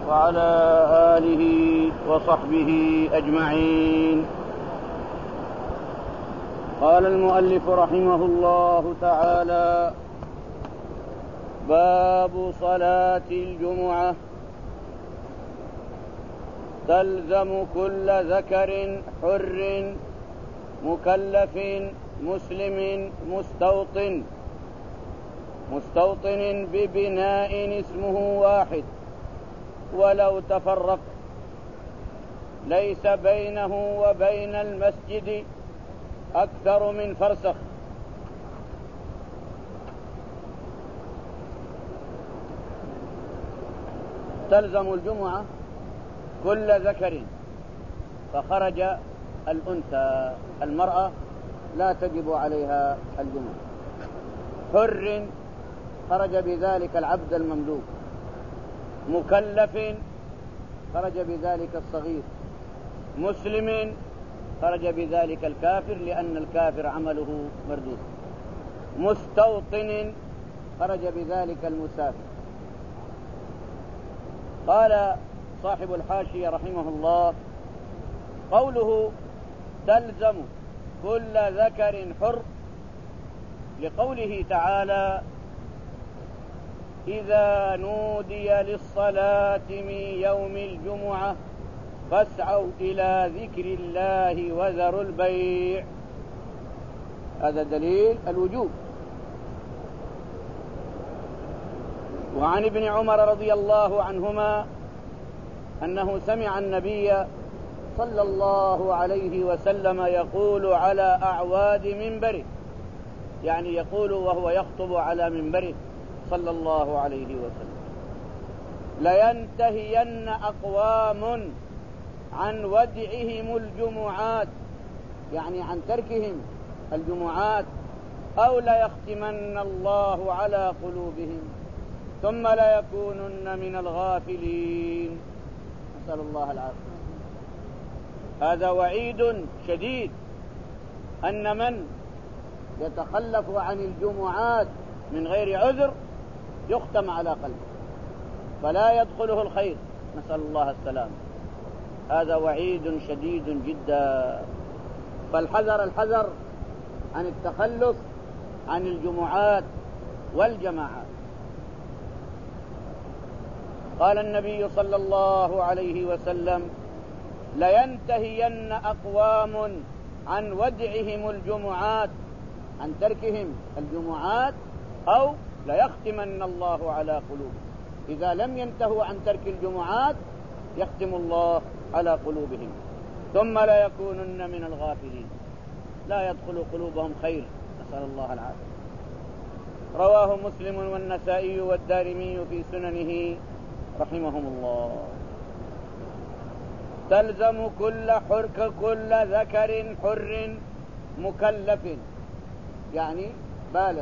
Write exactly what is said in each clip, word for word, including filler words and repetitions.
وعلى آله وصحبه أجمعين. قال المؤلف رحمه الله تعالى: باب صلاة الجمعة. تلزم كل ذكر حر مكلف مسلم مستوطن مستوطن ببناء اسمه واحد ولو تفرق، ليس بينه وبين المسجد أكثر من فرسخ. تلزم الجمعة كل ذكر، فخرج الأنثى المرأة لا تجب عليها الجمعة. حر خرج بذلك العبد المملوك، مكلف خرج بذلك الصغير، مسلم خرج بذلك الكافر لأن الكافر عمله مردود، مستوطن خرج بذلك المسافر. قال صاحب الحاشية رحمه الله: قوله تلزم كل ذكر حر، لقوله تعالى: إذا نودي للصلاة من يوم الجمعة فاسعوا إلى ذكر الله وذروا البيع. هذا دليل الوجوب. وعن ابن عمر رضي الله عنهما أنه سمع النبي صلى الله عليه وسلم يقول على أعواد منبره، يعني يقول وهو يخطب على منبره صلى الله عليه وسلم: لينتهين أقوام عن ودعهم الجمعات، يعني عن تركهم الجمعات، أو ليختمن الله على قلوبهم ثم ليكونن من الغافلين. نسأل الله العافية. هذا وعيد شديد أن من يتخلف عن الجمعات من غير عذر يختم على قلبه فلا يدخله الخير، نسأل الله السلام. هذا وعيد شديد جدا، فالحذر الحذر عن التخلف عن الجمعات والجماعات. قال النبي صلى الله عليه وسلم: لينتهين أقوام عن ودعهم الجمعات، عن تركهم الجمعات، أو ليختمن الله على قلوبهم. إذا لم ينتهوا عن ترك الجمعات يختم الله على قلوبهم ثم لا يكونن من الغافلين، لا يدخل قلوبهم خير، نسأل الله العافية. رواه مسلم والنسائي والدارمي في سننه رحمهم الله. تلزم كل حر كل ذكر حر مكلف، يعني بالغ،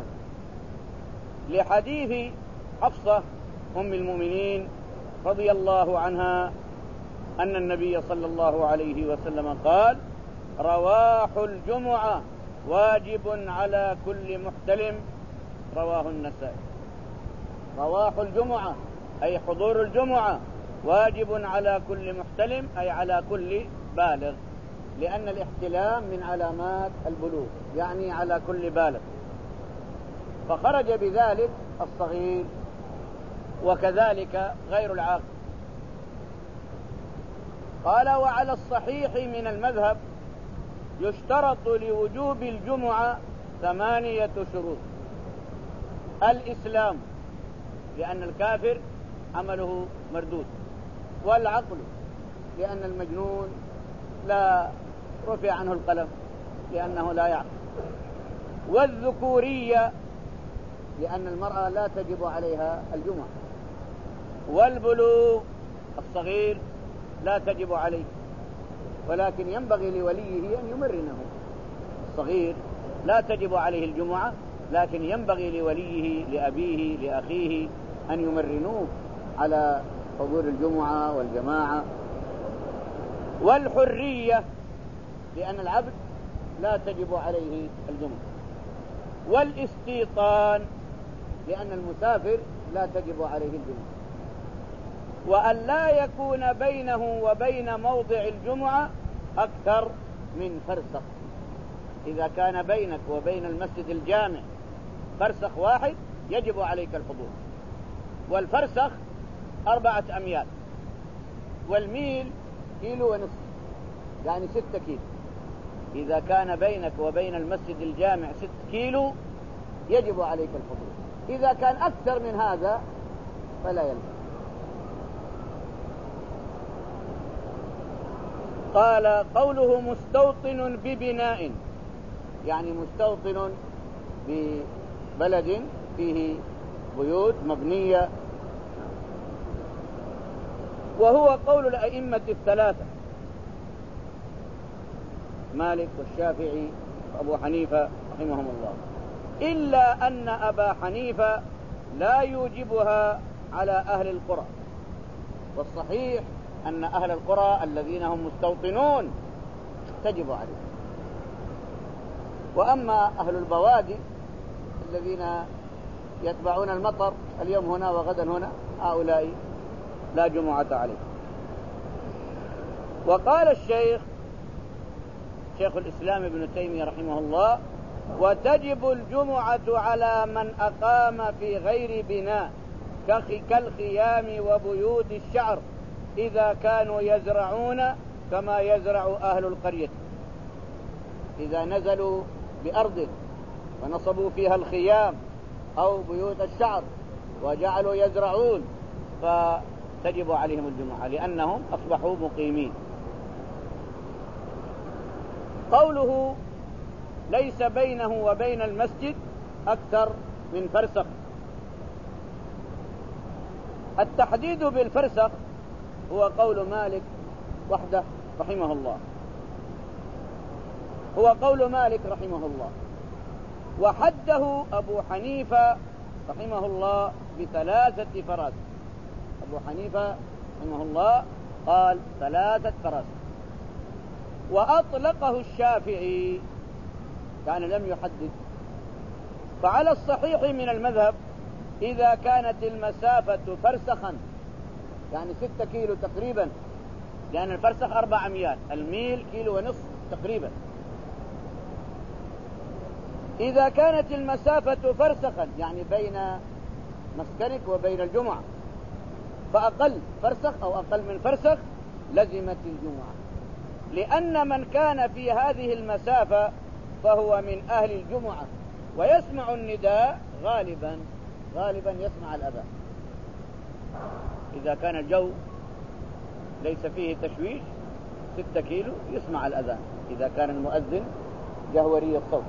لحديث حفصة أم المؤمنين رضي الله عنها أن النبي صلى الله عليه وسلم قال: رواح الجمعة واجب على كل محتلم. رواه النسائي. رواح الجمعة أي حضور الجمعة واجب على كل محتلم، أي على كل بالغ، لأن الاحتلام من علامات البلوغ، يعني على كل بالغ، فخرج بذلك الصغير وكذلك غير العاقل. قال: وعلى الصحيح من المذهب يشترط لوجوب الجمعة ثمانية شروط: الإسلام، لأن الكافر عمله مردود، والعقل، لأن المجنون لا رفع عنه القلم لأنه لا يعقل، والذكورية، لأن المرأة لا تجب عليها الجمعة، والبلوغ، الصغير لا تجب عليه ولكن ينبغي لوليه أن يمرنه. الصغير لا تجب عليه الجمعة لكن ينبغي لوليه، لأبيه، لأخيه أن يمرنوه على حضور الجمعة والجماعة. والحرية، لأن العبد لا تجب عليه الجمعة. والاستيطان، لأن المسافر لا تجب عليه الجمعة. وأن لا يكون بينه وبين موضع الجمعة أكثر من فرسخ. إذا كان بينك وبين المسجد الجامع فرسخ واحد يجب عليك الحضور، والفرسخ أربعة أميال، والميل كيلو ونصف، يعني ستة كيلو. إذا كان بينك وبين المسجد الجامع ست كيلو يجب عليك الحضور. إذا كان أكثر من هذا فلا يلزم. قال قوله مستوطن ببناء، يعني مستوطن ببلد فيه بيوت مبنية، وهو قول الأئمة الثلاثة مالك والشافعي وأبو حنيفة رحمهم الله، إلا أن أبا حنيفة لا يوجبها على أهل القرى، والصحيح أن أهل القرى الذين هم مستوطنون تجب عليهم. وأما أهل البوادي الذين يتبعون المطر اليوم هنا وغدا هنا هؤلاء لا جمعة عليهم. وقال الشيخ شيخ الإسلام ابن تيمية رحمه الله: وتجب الجمعة على من أقام في غير بناء كالخيام وبيوت الشعر إذا كانوا يزرعون كما يزرع أهل القرية. إذا نزلوا بأرض ونصبوا فيها الخيام أو بيوت الشعر وجعلوا يزرعون فتجب عليهم الجمعة لأنهم أصبحوا مقيمين. قوله ليس بينه وبين المسجد أكثر من فرسخ، التحديد بالفرسخ هو قول مالك وحده رحمه الله، هو قول مالك رحمه الله، وحده أبو حنيفة رحمه الله بثلاثة فراسخ. أبو حنيفة رحمه الله قال ثلاثة فراسخ، وأطلقه الشافعي يعني لم يحدد. فعلى الصحيح من المذهب إذا كانت المسافة فرسخا يعني ستة كيلو تقريبا، لأن الفرسخ أربع أميال، الميل كيلو ونصف تقريبا. إذا كانت المسافة فرسخا يعني بين مسكنك وبين الجمعة فأقل فرسخ أو أقل من فرسخ لزمت الجمعة، لأن من كان في هذه المسافة فهو من أهل الجمعة ويسمع النداء غالبا غالبا يسمع الأذان. إذا كان الجو ليس فيه تشويش ستة كيلو يسمع الأذان إذا كان المؤذن جهوري الصوت.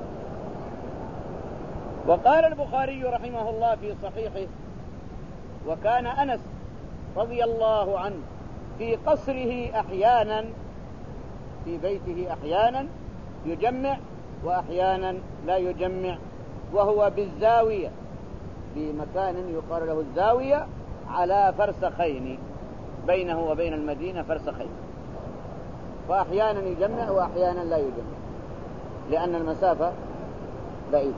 وقال البخاري رحمه الله في صحيحه: وكان أنس رضي الله عنه في قصره أحيانا، في بيته أحيانا يجمع وأحيانا لا يجمع، وهو بالزاوية بمكان يقال له الزاوية على فرسخين، بينه وبين المدينة فرسخين، فأحيانا يجمع وأحيانا لا يجمع لأن المسافة بعيدة.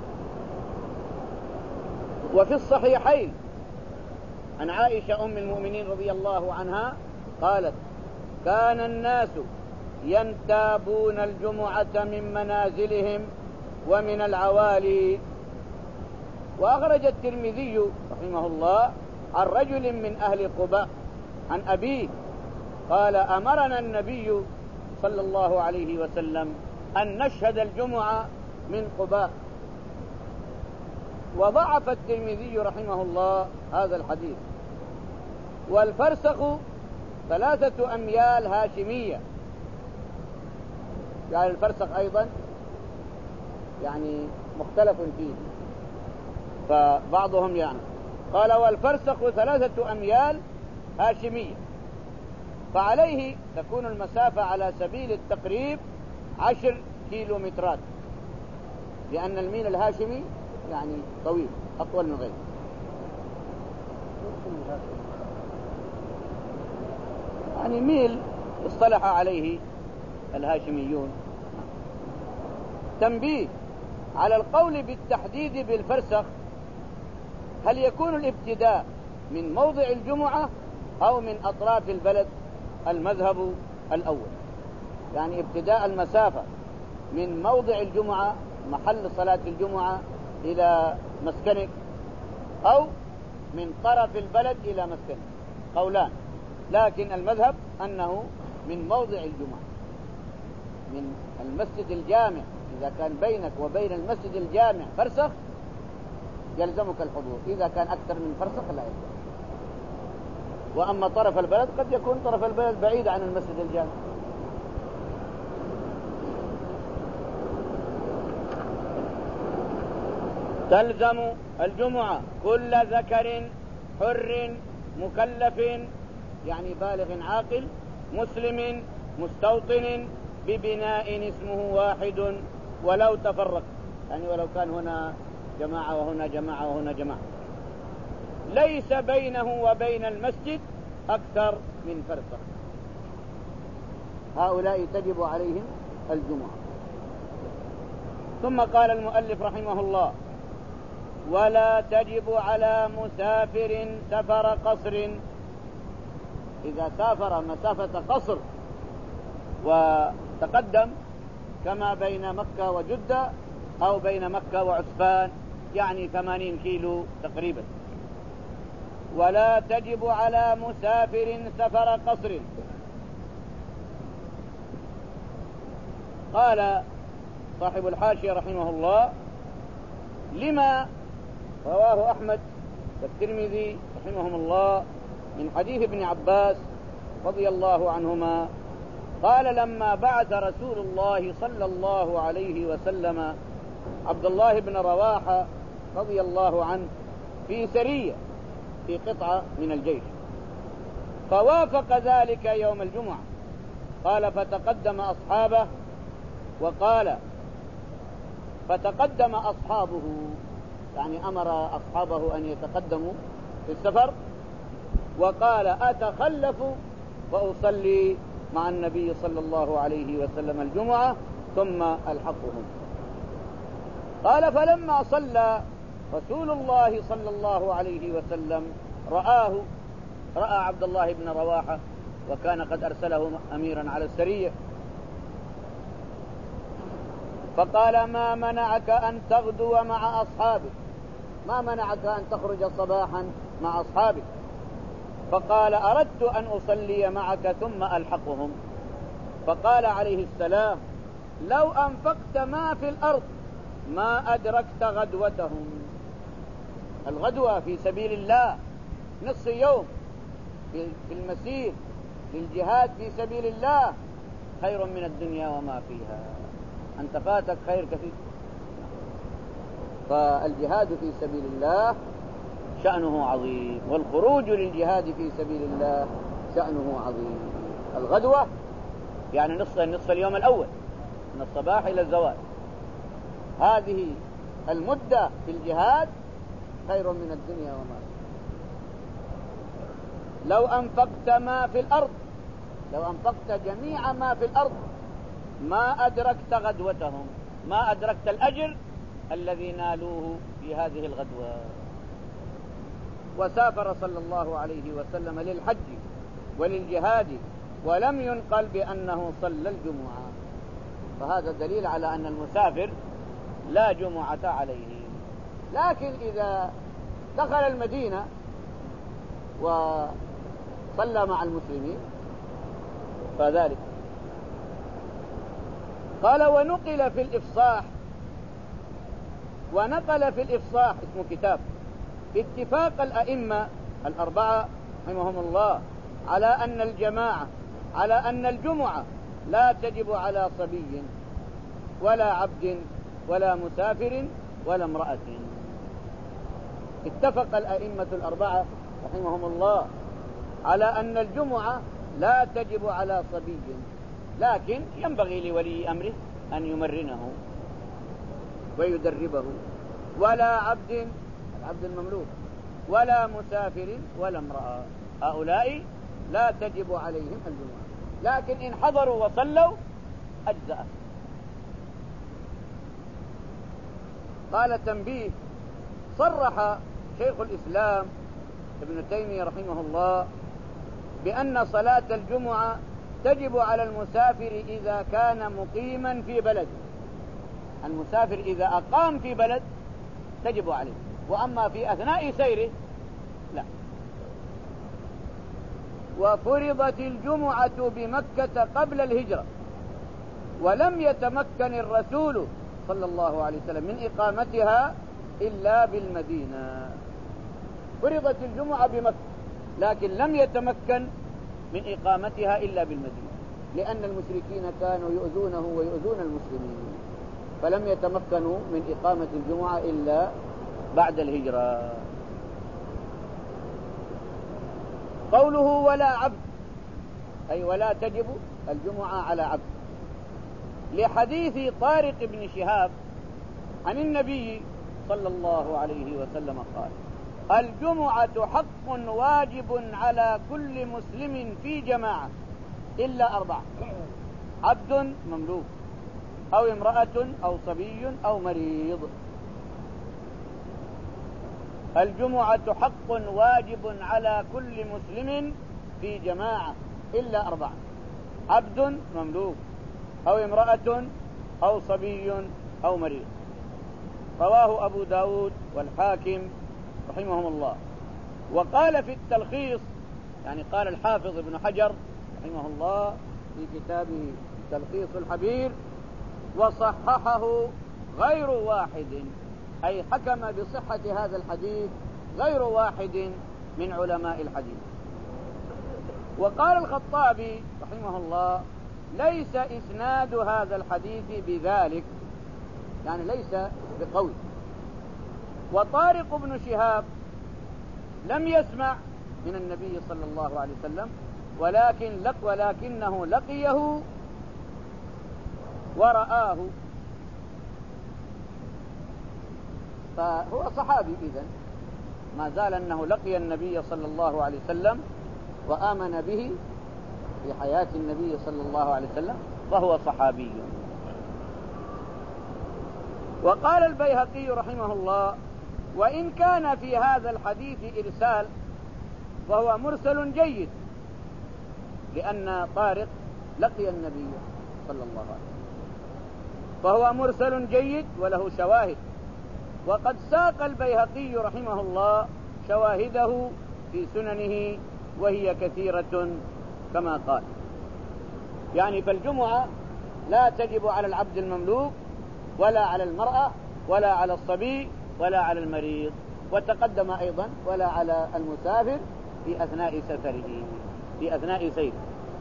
وفي الصحيحين عن عائشة أم المؤمنين رضي الله عنها قالت: كان الناس ينتابون الجمعة من منازلهم ومن العوالي. وأخرج الترمذي رحمه الله عن رجل من أهل قباء عن أبيه قال: أمرنا النبي صلى الله عليه وسلم أن نشهد الجمعة من قباء. وضعف الترمذي رحمه الله هذا الحديث. والفرسخ ثلاثة أميال هاشمية، يعني الفرسخ أيضا يعني مختلف فيه، فبعضهم يعني قال: والفرسخ ثلاثة أميال هاشمية، فعليه تكون المسافة على سبيل التقريب عشر كيلومترات، لأن الميل الهاشمي يعني طويل أطول من غيره. يعني ميل اصطلح عليه الهاشميون. تنبيه على القول بالتحديد بالفرسخ: هل يكون الابتداء من موضع الجمعة أو من أطراف البلد المذهب الأول. يعني ابتداء المسافة من موضع الجمعة محل صلاة الجمعة إلى مسكنك، أو من طرف البلد إلى مسكنك، قولان، لكن المذهب أنه من موضع الجمعة، من المسجد الجامع. إذا كان بينك وبين المسجد الجامع فرسخ يلزمك الحضور، إذا كان أكثر من فرسخ لا يلزم. وأما طرف البلد قد يكون طرف البلد بعيد عن المسجد الجامع. تلزم الجمعة كل ذكر حر مكلف، يعني بالغ عاقل مسلم مستوطن ببناء اسمه واحد ولو تفرق، يعني ولو كان هنا جماعة وهنا جماعة وهنا جماعة، ليس بينه وبين المسجد أكثر من فرسخ، هؤلاء تجب عليهم الجمعة. ثم قال المؤلف رحمه الله: ولا تجب على مسافر سفر قصر. إذا سافر مسافة قصر وتقدم كما بين مكة وجدة أو بين مكة وعسفان، يعني ثمانين كيلو تقريبا، ولا تجب على مسافر سفر قصر. قال صاحب الحاشية رحمه الله: لما رواه أحمد والترمذي رحمهم الله من حديث ابن عباس رضي الله عنهما قال: لما بعث رسول الله صلى الله عليه وسلم عبد الله بن رواحة رضي الله عنه في سرية في قطعة من الجيش، فوافق ذلك يوم الجمعة، قال: فتقدم أصحابه وقال فتقدم أصحابه، يعني أمر أصحابه أن يتقدموا في السفر، وقال: أتخلف وأصلي مع النبي صلى الله عليه وسلم الجمعة ثم ألحقهم. قال: فلما صلى رسول الله صلى الله عليه وسلم رآه رأى عبد الله بن رواحة، وكان قد أرسله أميرا على السرية، فقال: ما منعك أن تغدو مع أصحابك؟ ما منعك أن تخرج صباحا مع أصحابك؟ فقال: أردت أن أصلي معك ثم ألحقهم. فقال عليه السلام: لو أنفقت ما في الأرض ما أدركت غدوتهم. الغدوة في سبيل الله نصف يوم في المسير للجهاد في سبيل الله خير من الدنيا وما فيها. أنت فاتك خير كثير. فالجهاد في سبيل الله شأنه عظيم، والخروج للجهاد في سبيل الله شأنه عظيم. الغدوة يعني نصف نصف اليوم الأول من الصباح إلى الزوال، هذه المدة في الجهاد خير من الدنيا وما فيها. لو أنفقت ما في الأرض، لو أنفقت جميع ما في الأرض ما أدركت غدوتهم، ما أدركت الأجر الذي نالوه في هذه الغدوة. وسافر صلى الله عليه وسلم للحج وللجهاد ولم ينقل بأنه صلى الجمعة، فهذا دليل على أن المسافر لا جمعة عليه. لكن إذا دخل المدينة وصلى مع المسلمين فذلك. قال: ونقل في الإفصاح، ونقل في الإفصاح اسم كتاب، اتفاق الأئمة الأربعة رحمهم الله على أن الجماعة على أن الجمعة لا تجب على صبي ولا عبد ولا مسافر ولا امرأة. اتفق الأئمة الأربعة رحمهم الله على أن الجمعة لا تجب على صبي، لكن ينبغي لولي أمره أن يمرنه ويدربه، ولا عبد العبد المملوك ولا مسافر ولا امرأة، هؤلاء لا تجب عليهم الجمعة، لكن إن حضروا وصلوا أجزأ. قال: تنبيه: صرح شيخ الإسلام ابن تيمية رحمه الله بأن صلاة الجمعة تجب على المسافر إذا كان مقيما في بلد. المسافر إذا أقام في بلد تجب عليه، وأما في أثناء سيره لا. وفرضت الجمعة بمكة قبل الهجرة، ولم يتمكن الرسول صلى الله عليه وسلم من إقامتها إلا بالمدينة. فرضت الجمعة بمكة لكن لم يتمكن من إقامتها إلا بالمدينة، لأن المشركين كانوا يؤذونه ويؤذون المسلمين، فلم يتمكنوا من إقامة الجمعة إلا بعد الهجرة. قوله ولا عبد، أي ولا تجب الجمعة على عبد، لحديث طارق بن شهاب عن النبي صلى الله عليه وسلم قال: الجمعة حق واجب على كل مسلم في جماعة إلا أربعة: عبد مملوك، أو امرأة، أو صبي، أو مريض. الجمعة حق واجب على كل مسلم في جماعة إلا أربعة: عبد مملوك، أو امرأة، أو صبي، أو مريض. رواه أبو داود والحاكم رحمهم الله. وقال في التلخيص، يعني قال الحافظ ابن حجر رحمه الله في كتابه تلخيص الحبير: وصححه غير واحد، أي حكم بصحة هذا الحديث غير واحد من علماء الحديث. وقال الخطابي رحمه الله: ليس إسناد هذا الحديث بذلك، يعني ليس بقوي. وطارق بن شهاب لم يسمع من النبي صلى الله عليه وسلم، ولكن لق ولكنه لقيه ورآه، فهو صحابي إذن، ما زال أنه لقي النبي صلى الله عليه وسلم وآمن به في حياة النبي صلى الله عليه وسلم، فهو صحابي. وقال البيهقي رحمه الله: وإن كان في هذا الحديث إرسال فهو مرسل جيد، لأن طارق لقي النبي صلى الله عليه وسلم، فهو مرسل جيد وله شواهد. وقد ساق البيهقي رحمه الله شواهده في سننه وهي كثيرة كما قال. يعني فالجمعة لا تجب على العبد المملوك، ولا على المرأة، ولا على الصبي، ولا على المريض، وتقدم أيضا ولا على المسافر في أثناء سفره، في أثناء سيره.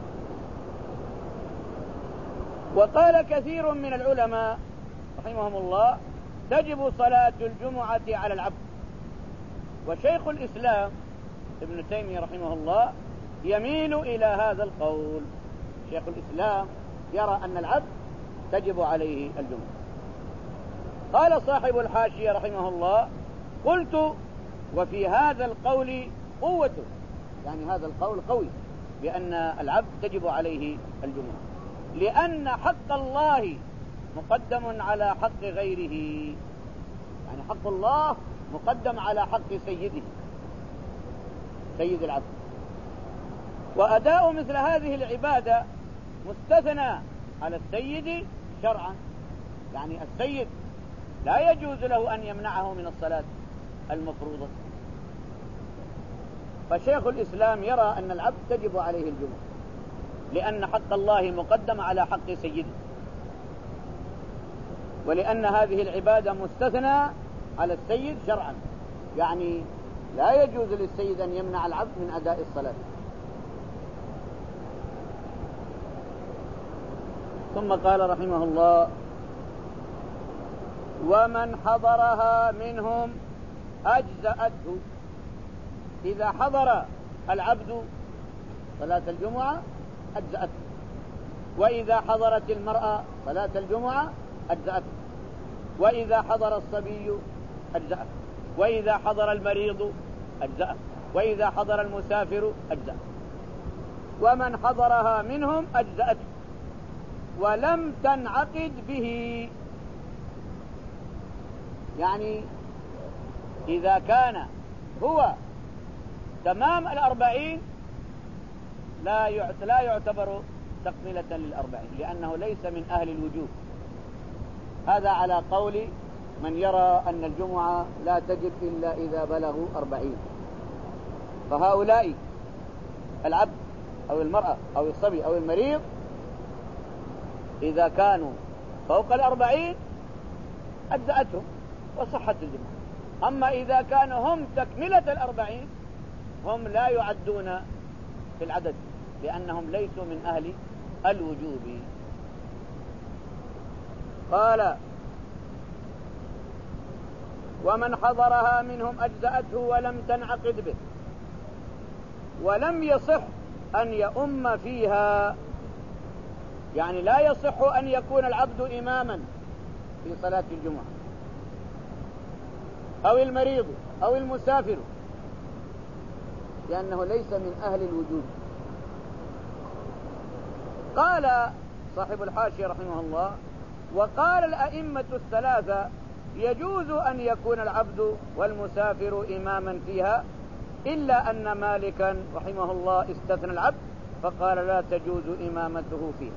وقال كثير من العلماء رحمهم الله: تجب صلاة الجمعة على العبد. وشيخ الإسلام ابن تيمية رحمه الله يميل إلى هذا القول. شيخ الإسلام يرى أن العبد تجب عليه الجمعة. قال صاحب الحاشية رحمه الله: قلت: وفي هذا القول قوة، يعني هذا القول قوي بأن العبد تجب عليه الجمعة، لأن حق الله مقدم على حق غيره، يعني حق الله مقدم على حق سيده، سيد العبد. وأداء مثل هذه العبادة مستثنى على السيد شرعا، يعني السيد لا يجوز له أن يمنعه من الصلاة المفروضة. فشيخ الإسلام يرى أن العبد تجب عليه الجمعة، لأن حق الله مقدم على حق سيده، ولأن هذه العبادة مستثنى على السيد شرعا، يعني لا يجوز للسيد أن يمنع العبد من أداء الصلاة. ثم قال رحمه الله: ومن حضرها منهم أجزأته. إذا حضر العبد صلاة الجمعة أجزأته، وإذا حضرت المرأة صلاة الجمعة أجزأته، وإذا حضر الصبي أجزأه، وإذا حضر المريض أجزأه، وإذا حضر المسافر أجزأه. ومن حضرها منهم أجزأته ولم تنعقد به، يعني إذا كان هو تمام الأربعين لا لا يعتبر تكملة للأربعين، لأنه ليس من أهل الوجوب. هذا على قول من يرى أن الجمعة لا تجب إلا إذا بلغوا أربعين. فهؤلاء العبد أو المرأة أو الصبي أو المريض إذا كانوا فوق الأربعين أجزأتهم وصحت الجمعة. أما إذا كانوا هم تكملة الأربعين هم لا يعدون في العدد، لأنهم ليسوا من أهل الوجوب. قال: ومن حضرها منهم أجزأته ولم تنعقد به، ولم يصح أن يؤم فيها، يعني لا يصح أن يكون العبد إماما في صلاة الجمعة، أو المريض أو المسافر، لأنه ليس من أهل الوجوب. قال صاحب الحاشية رحمه الله: وقال الأئمة الثلاثة يجوز أن يكون العبد والمسافر إماما فيها، إلا أن مالكا رحمه الله استثنى العبد فقال لا تجوز إمامته فيها.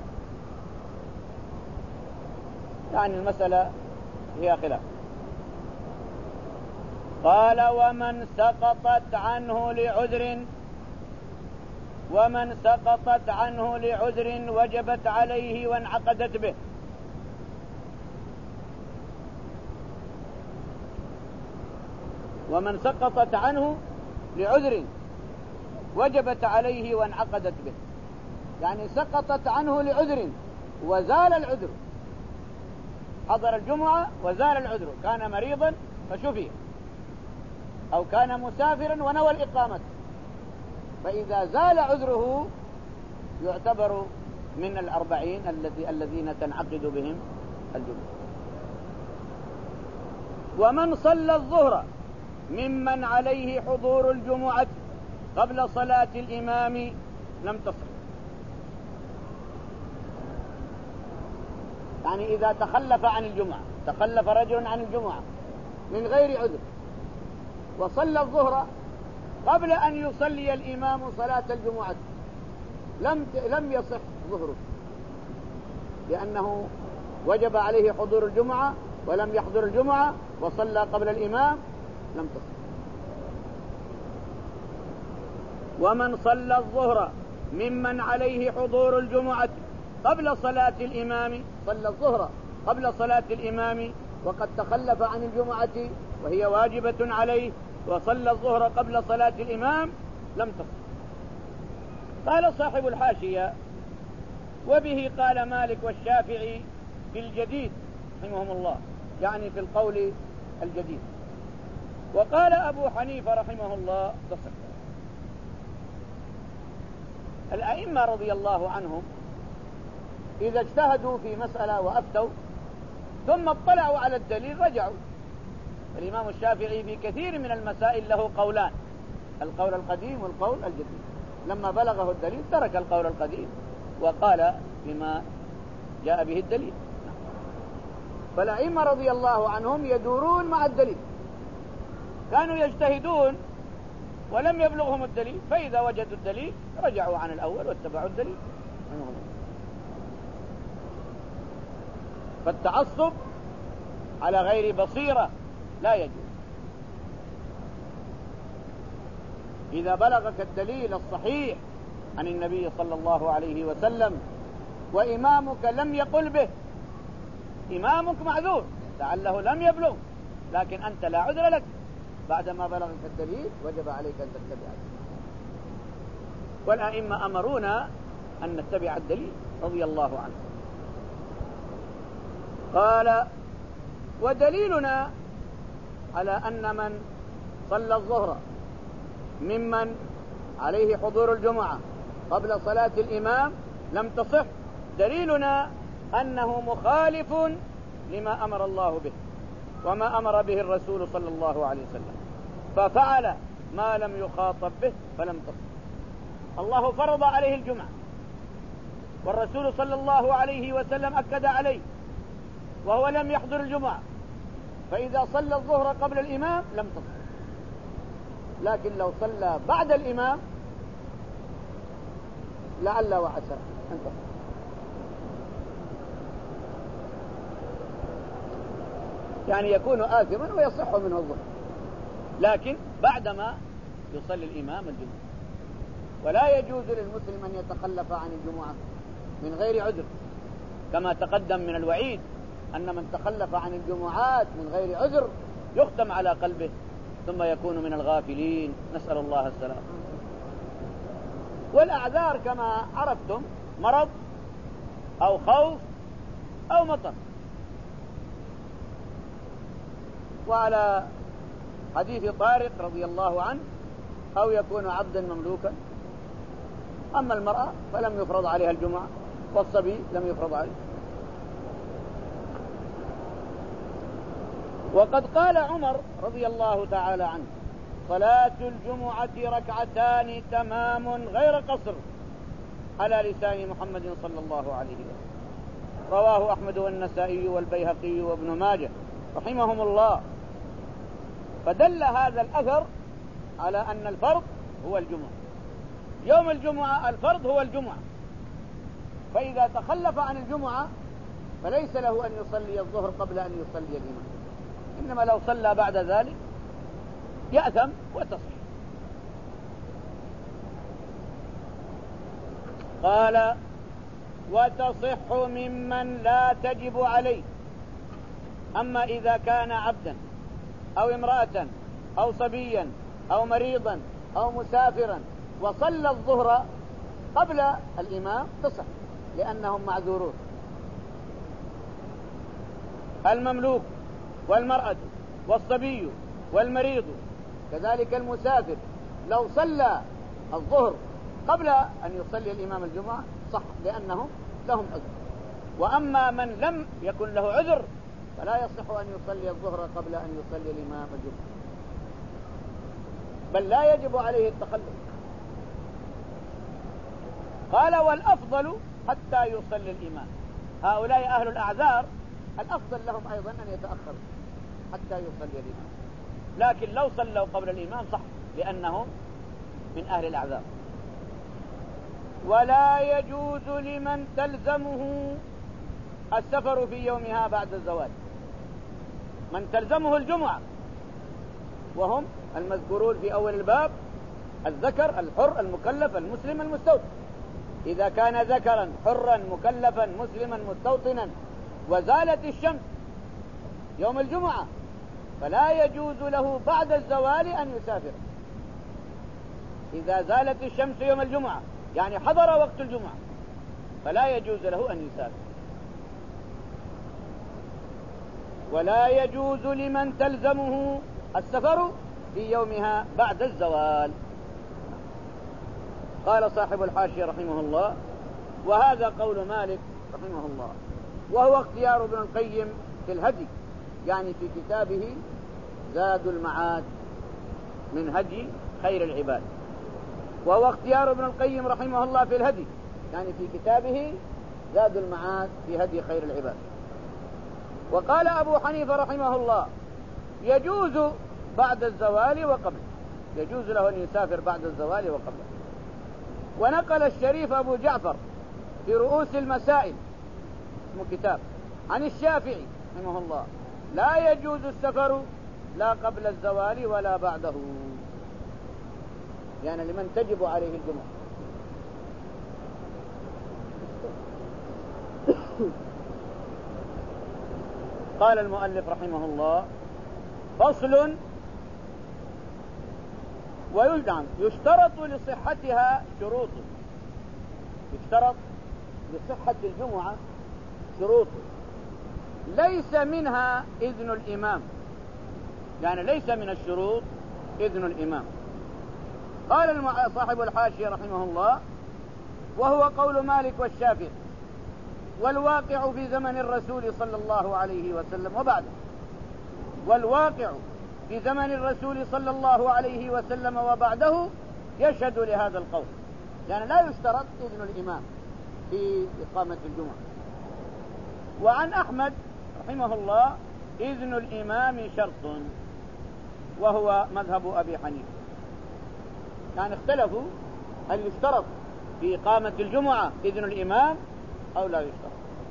يعني المسألة هي خلاف. قال: ومن سقطت عنه لعذر ومن سقطت عنه لعذر وجبت عليه وانعقدت به. ومن سقطت عنه لعذر وجبت عليه وانعقدت به، يعني سقطت عنه لعذر وزال العذر، حضر الجمعة وزال العذر، كان مريضا فشفي، أو كان مسافرا ونوى الإقامة، فإذا زال عذره يعتبر من الأربعين الذي الذين تنعقد بهم الجمعة. ومن صلى الظهر ممن عليه حضور الجمعة قبل صلاة الإمام لم تصح. يعني إذا تخلف عن الجمعة، تخلف رجل عن الجمعة من غير عذر وصلى الظهر قبل أن يصلي الإمام صلاة الجمعة لم لم يصح ظهره، لأنه وجب عليه حضور الجمعة ولم يحضر الجمعة وصلى قبل الإمام لم تصح. ومن صلى الظهر ممن عليه حضور الجمعة قبل صلاة الإمام، صلى الظهر قبل صلاة الإمام وقد تخلف عن الجمعة وهي واجبة عليه، وصلى الظهر قبل صلاة الإمام لم تصح. قال صاحب الحاشية: وبه قال مالك والشافعي في الجديد رحمهم الله، يعني في القول الجديد. وقال أبو حنيفة رحمه الله تصح. الأئمة رضي الله عنهم إذا اجتهدوا في مسألة وأفتوا ثم اطلعوا على الدليل رجعوا. الإمام الشافعي في كثير من المسائل له قولان، القول القديم والقول الجديد، لما بلغه الدليل ترك القول القديم وقال بما جاء به الدليل. فالأئمة رضي الله عنهم يدورون مع الدليل، كانوا يجتهدون ولم يبلغهم الدليل، فإذا وجدوا الدليل رجعوا عن الأول واتبعوا الدليل. فالتعصب على غير بصيرة لا يجوز. إذا بلغك الدليل الصحيح عن النبي صلى الله عليه وسلم وإمامك لم يقل به، إمامك معذور لعله لم يبلغ، لكن أنت لا عذر لك، بعدما بلغك الدليل وجب عليك أن تتبع. والأئمة أمرونا أن نتبع الدليل رضي الله عنه. قال: ودليلنا على أن من صلى الظهر ممن عليه حضور الجمعة قبل صلاة الإمام لم تصح، دليلنا أنه مخالف لما أمر الله به وما أمر به الرسول صلى الله عليه وسلم، ففعل ما لم يخاطب به فلم تصح. الله فرض عليه الجمعة والرسول صلى الله عليه وسلم أكد عليه وهو لم يحضر الجمعة، فإذا صلى الظهر قبل الإمام لم تصح. لكن لو صلى بعد الإمام لعل وعسى. انت يعني يكون آثما ويصح منه الظهر، لكن بعدما يصلي الإمام الجمعة. ولا يجوز للمسلم أن يتخلف عن الجمعة من غير عذر، كما تقدم من الوعيد أن من تخلف عن الجمعات من غير عذر يختم على قلبه ثم يكون من الغافلين، نسأل الله السلام. والأعذار كما عرفتم مرض أو خوف أو مطر. وعلى حديث طارق رضي الله عنه أو يكون عبدا مملوكا. أما المرأة فلم يفرض عليها الجمعة، والصبي لم يفرض عليه. وقد قال عمر رضي الله تعالى عنه: صلاة الجمعة ركعتان تمام غير قصر، على لسان محمد صلى الله عليه وسلم. رواه أحمد والنسائي والبيهقي وابن ماجه رحمهم الله. فدل هذا الأثر على أن الفرض هو الجمعة، يوم الجمعة الفرض هو الجمعة. فإذا تخلف عن الجمعة فليس له أن يصلي الظهر قبل أن يصلي الإمام، إنما لو صلى بعد ذلك يأثم وتصح. قال: وتصح ممن لا تجب عليه. أما إذا كان عبدا أو امرأة أو صبيا أو مريضا أو مسافرا وصلى الظهر قبل الإمام تصح، لأنهم معذورون. المملوك والمرأة والصبي والمريض كذلك المسافر لو صلى الظهر قبل أن يصلي الإمام الجمعة صح، لأنهم لهم عذر. وأما من لم يكن له عذر فلا يصح أن يصلي الظهر قبل أن يصلي الإمام الجمعة، بل لا يجب عليه التخلف. قال: والأفضل حتى يصلي الإمام. هؤلاء أهل الأعذار الأفضل لهم أيضا أن يتأخروا حتى يصلي الإمام، لكن لو صلوا قبل الإمام صح، لأنهم من أهل الأعذار. ولا يجوز لمن تلزمه السفر في يومها بعد الزواج، من تلزمه الجمعة وهم المذكورون في أول الباب: الذكر الحر المكلف المسلم المستوطن. إذا كان ذكرا حرا مكلفا مسلما مستوطنا وزالت الشمس يوم الجمعة فلا يجوز له بعد الزوال أن يسافر. إذا زالت الشمس يوم الجمعة يعني حضر وقت الجمعة فلا يجوز له أن يسافر. ولا يجوز لمن تلزمه السفر في يومها بعد الزوال. قال صاحب الحاشية رحمه الله: وهذا قول مالك رحمه الله، وهو اختيار ابن القيم في الهدي، يعني في كتابه زاد المعاد من هدي خير العباد. وهو اختيار ابن القيم رحمه الله في الهدي، يعني في كتابه زاد المعاد في هدي خير العباد. وقال أبو حنيفة رحمه الله: يجوز بعد الزوال وقبله، يجوز له أن يسافر بعد الزوال وقبله. ونقل الشريف أبو جعفر في رؤوس المسائل اسمه كتاب عن الشافعي رحمه الله: لا يجوز السفر لا قبل الزوال ولا بعده، يعني لمن تجب عليه الجمعة. قال المؤلف رحمه الله: فصل. ويلزم يشترط لصحتها شروط، يشترط لصحة الجمعة شروط ليس منها إذن الإمام، يعني ليس من الشروط إذن الإمام. قال صاحب الحاشية رحمه الله: وهو قول مالك والشافعي، والواقع في زمن الرسول صلى الله عليه وسلم وبعده، والواقع في زمن الرسول صلى الله عليه وسلم وبعده يشهد لهذا القول، يعني لا يشترط إذن الإمام في إقامة الجمعة. وعن أحمد رحمه الله: إذن الإمام شرط، وهو مذهب أبي حنيفة. يعني اختلفوا هل يشترط في إقامة الجمعة إذن الإمام أو لا يشترط؟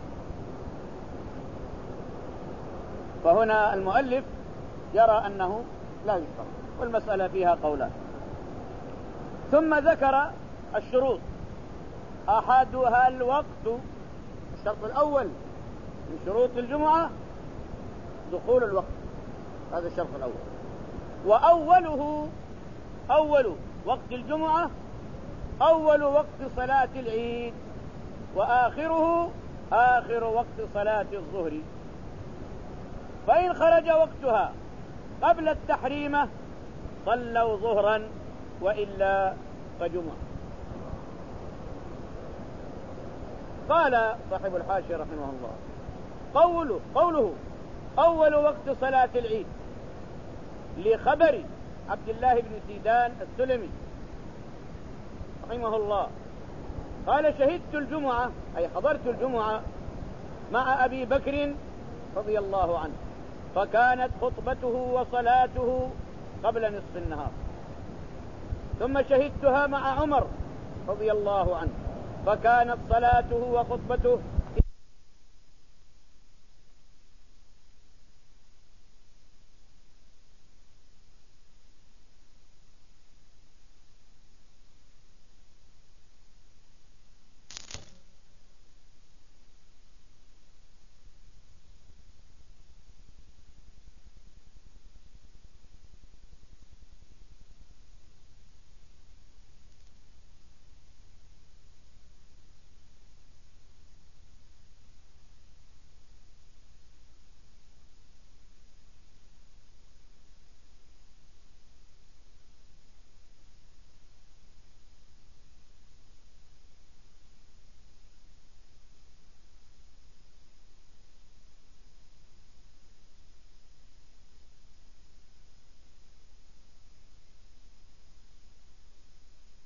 فهنا المؤلف يرى أنه لا يشترط، والمسألة فيها قولان. ثم ذكر الشروط، أحدها الوقت. الشرط الأول من شروط الجمعة دخول الوقت، هذا الشرط الأول. وأوله أول وقت الجمعة أول وقت صلاة العيد، وآخره آخر وقت صلاة الظهر. فإن خرج وقتها قبل التحريمة صلوا ظهرا، وإلا فجمعة. قال صاحب الحاشية رحمه الله: قوله, قوله أول وقت صلاة العيد لخبر عبد الله بن سيدان السلمي رحمه الله، قال: شهدت الجمعة، أي حضرت الجمعة مع أبي بكر رضي الله عنه، فكانت خطبته وصلاته قبل نصف النهار. ثم شهدتها مع عمر رضي الله عنه، فكانت صلاته وخطبته